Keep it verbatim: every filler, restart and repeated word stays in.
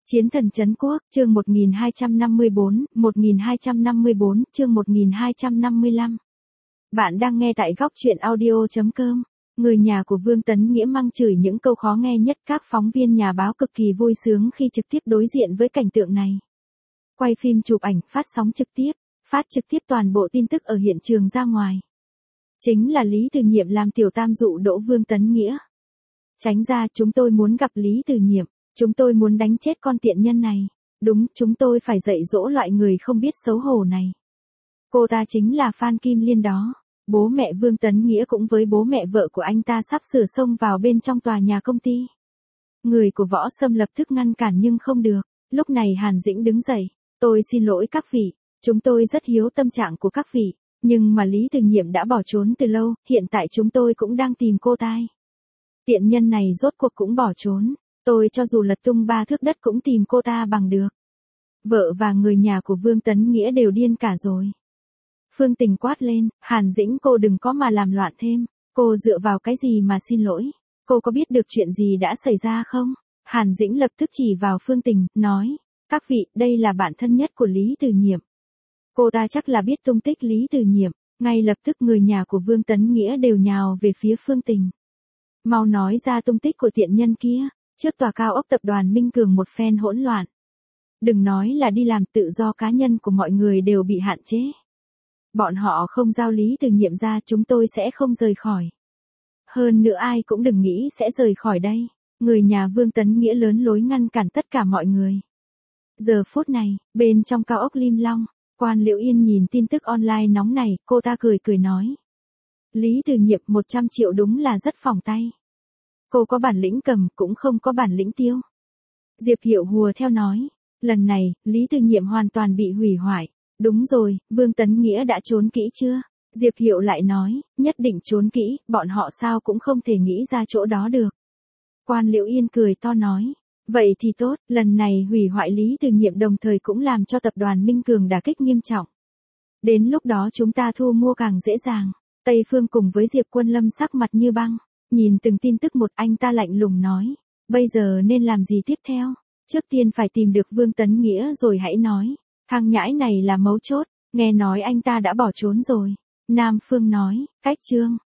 Chiến thần trấn quốc, chương một nghìn hai trăm năm mươi bốn, một nghìn hai trăm năm mươi bốn, chương một nghìn hai trăm năm mươi lăm. Bạn đang nghe tại góc truyện audio chấm com. Người nhà của Vương Tấn Nghĩa mắng chửi những câu khó nghe nhất, các phóng viên nhà báo cực kỳ vui sướng khi trực tiếp đối diện với cảnh tượng này. Quay phim chụp ảnh, phát sóng trực tiếp, phát trực tiếp toàn bộ tin tức ở hiện trường ra ngoài. Chính là Lý Từ Nhiệm làm tiểu tam dụ đỗ Vương Tấn Nghĩa. Tránh ra, chúng tôi muốn gặp Lý Từ Nhiệm. Chúng tôi muốn đánh chết con tiện nhân này. Đúng, chúng tôi phải dạy dỗ loại người không biết xấu hổ này. Cô ta chính là Phan Kim Liên đó. Bố mẹ Vương Tấn Nghĩa cũng với bố mẹ vợ của anh ta sắp sửa xông vào bên trong tòa nhà công ty. Người của Võ Sâm lập tức ngăn cản nhưng không được. Lúc này Hàn Dĩnh đứng dậy. Tôi xin lỗi các vị. Chúng tôi rất hiếu tâm trạng của các vị. Nhưng mà Lý Từ Nhiệm đã bỏ trốn từ lâu. Hiện tại chúng tôi cũng đang tìm cô ta. Tiện nhân này rốt cuộc cũng bỏ trốn. Tôi cho dù lật tung ba thước đất cũng tìm cô ta bằng được. Vợ và người nhà của Vương Tấn Nghĩa đều điên cả rồi. Phương Tình quát lên, Hàn Dĩnh cô đừng có mà làm loạn thêm. Cô dựa vào cái gì mà xin lỗi? Cô có biết được chuyện gì đã xảy ra không? Hàn Dĩnh lập tức chỉ vào Phương Tình, nói, các vị, đây là bạn thân nhất của Lý Từ Nhiệm. Cô ta chắc là biết tung tích Lý Từ Nhiệm. Ngay lập tức người nhà của Vương Tấn Nghĩa đều nhào về phía Phương Tình. Mau nói ra tung tích của tiện nhân kia. Trước tòa cao ốc tập đoàn Minh Cường một phen hỗn loạn. Đừng nói là đi làm, tự do cá nhân của mọi người đều bị hạn chế. Bọn họ không giao Lý Từ Nhiệm ra, chúng tôi sẽ không rời khỏi. Hơn nữa ai cũng đừng nghĩ sẽ rời khỏi đây. Người nhà Vương Tấn Nghĩa lớn lối ngăn cản tất cả mọi người. Giờ phút này, bên trong cao ốc Lim Long, Quan Liễu Yên nhìn tin tức online nóng này, cô ta cười cười nói. Lý Từ Nhiệm một trăm triệu đúng là rất phỏng tay. Cô có bản lĩnh cầm, cũng không có bản lĩnh tiêu. Diệp Hiệu hùa theo nói. Lần này, Lý Từ Nhiệm hoàn toàn bị hủy hoại. Đúng rồi, Vương Tấn Nghĩa đã trốn kỹ chưa? Diệp Hiệu lại nói, nhất định trốn kỹ, bọn họ sao cũng không thể nghĩ ra chỗ đó được. Quan Liễu Yên cười to nói. Vậy thì tốt, lần này hủy hoại Lý Từ Nhiệm đồng thời cũng làm cho tập đoàn Minh Cường đả kích nghiêm trọng. Đến lúc đó chúng ta thu mua càng dễ dàng. Tây Phương cùng với Diệp Quân Lâm sắc mặt như băng. Nhìn từng tin tức một, anh ta lạnh lùng nói. Bây giờ nên làm gì tiếp theo? Trước tiên phải tìm được Vương Tấn Nghĩa rồi hãy nói. Thằng nhãi này là mấu chốt. Nghe nói anh ta đã bỏ trốn rồi. Nam Phương nói. Cách chương.